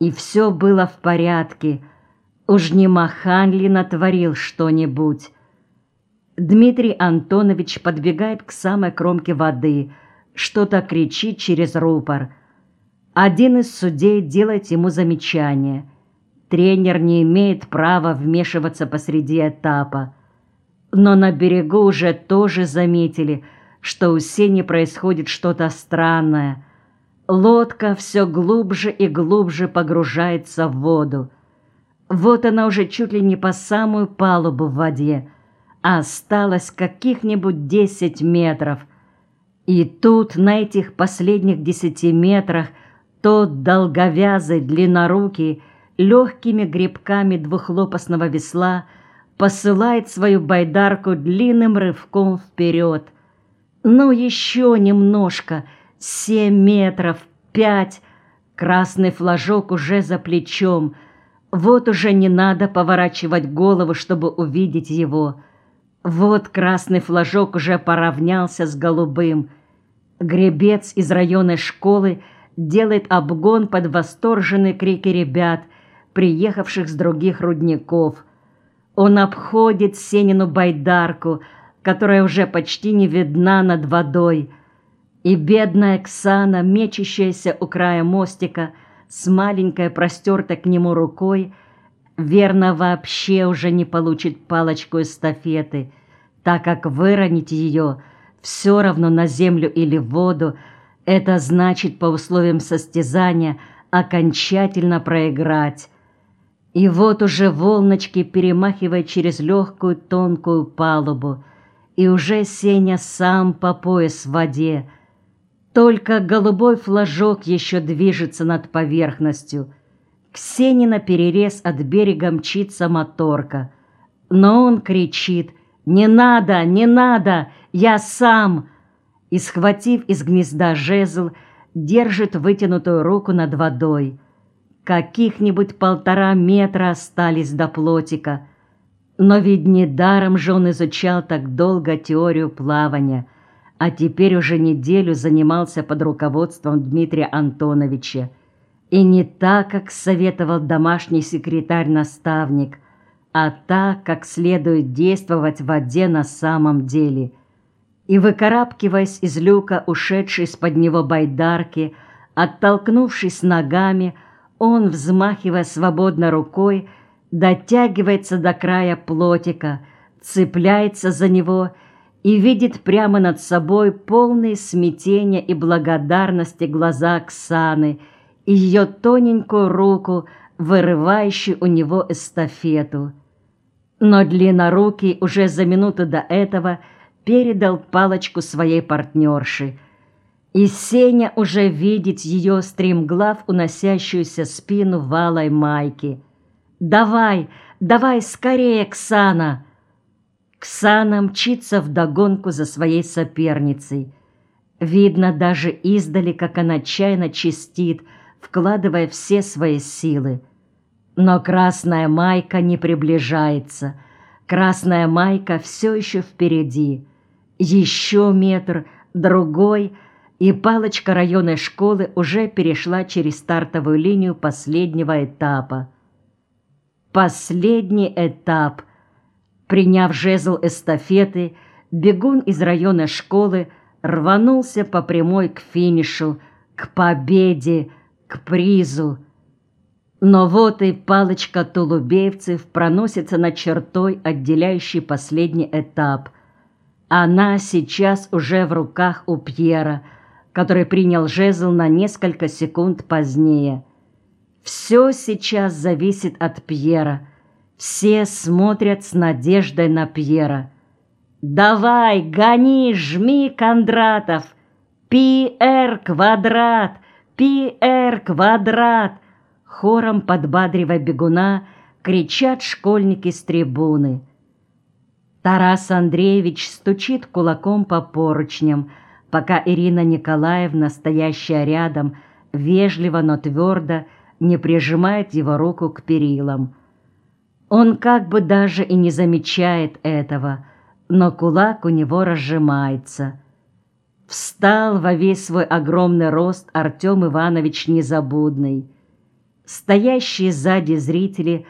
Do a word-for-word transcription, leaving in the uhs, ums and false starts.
И все было в порядке. Уж не Махан ли натворил что-нибудь? Дмитрий Антонович подбегает к самой кромке воды, что-то кричит через рупор. Один из судей делает ему замечание. Тренер не имеет права вмешиваться посреди этапа. Но на берегу уже тоже заметили, что у Сени происходит что-то странное. Лодка все глубже и глубже погружается в воду. Вот она уже чуть ли не по самую палубу в воде, а осталось каких-нибудь десять метров. И тут, на этих последних десяти метрах, тот долговязый, длиннорукий, легкими гребками двухлопастного весла посылает свою байдарку длинным рывком вперед. Ну, еще немножко, семь метров, пять, красный флажок уже за плечом. Вот уже не надо поворачивать голову, чтобы увидеть его. Вот красный флажок уже поравнялся с голубым. Гребец из районной школы делает обгон под восторженные крики ребят, приехавших с других рудников. Он обходит Сенину байдарку, которая уже почти не видна над водой, и бедная Оксана, мечущаяся у края мостика, с маленькой простертой к нему рукой, верно, вообще уже не получит палочку эстафеты, так как выронить ее все равно на землю или в воду, это значит по условиям состязания окончательно проиграть. И вот уже волночки перемахивают через легкую тонкую палубу, и уже Сеня сам по пояс в воде. Только голубой флажок еще движется над поверхностью. К Сене наперерез от берега мчится моторка. Но он кричит: «Не надо, не надо, я сам!» И, схватив из гнезда жезл, держит вытянутую руку над водой. Каких-нибудь полтора метра остались до плотика. Но ведь недаром же он изучал так долго теорию плавания, а теперь уже неделю занимался под руководством Дмитрия Антоновича. И не так, как советовал домашний секретарь-наставник, а так, как следует действовать в воде на самом деле. И, выкарабкиваясь из люка, ушедшей из-под него байдарки, оттолкнувшись ногами, он, взмахивая свободно рукой, дотягивается до края плотика, цепляется за него и видит прямо над собой полные смятения и благодарности глаза Оксаны и ее тоненькую руку, вырывающую у него эстафету. Но длиннорукий уже за минуту до этого передал палочку своей партнерши, и Сеня уже видит ее стремглав уносящуюся спину в алой майке. «Давай, давай скорее, Ксана!» Ксана мчится вдогонку за своей соперницей. Видно даже издали, как она отчаянно чистит, вкладывая все свои силы. Но красная майка не приближается. Красная майка все еще впереди. Еще метр, другой, и палочка районной школы уже перешла через стартовую линию последнего этапа. Последний этап. Приняв жезл эстафеты, бегун из районной школы рванулся по прямой к финишу, к победе, к призу. Но вот и палочка тулубеевцев проносится над чертой, отделяющей последний этап. Она сейчас уже в руках у Пьера, который принял жезл на несколько секунд позднее. Все сейчас зависит от Пьера. Все смотрят с надеждой на Пьера. «Давай, гони, жми, Кондратов! Пи-эр квадрат! Пи-эр квадрат!» Хором подбадривая бегуна, кричат школьники с трибуны. Тарас Андреевич стучит кулаком по поручням, пока Ирина Николаевна, стоящая рядом, вежливо, но твердо не прижимает его руку к перилам. Он как бы даже и не замечает этого, но кулак у него разжимается. Встал во весь свой огромный рост Артем Иванович Незабудный. Стоящие сзади зрители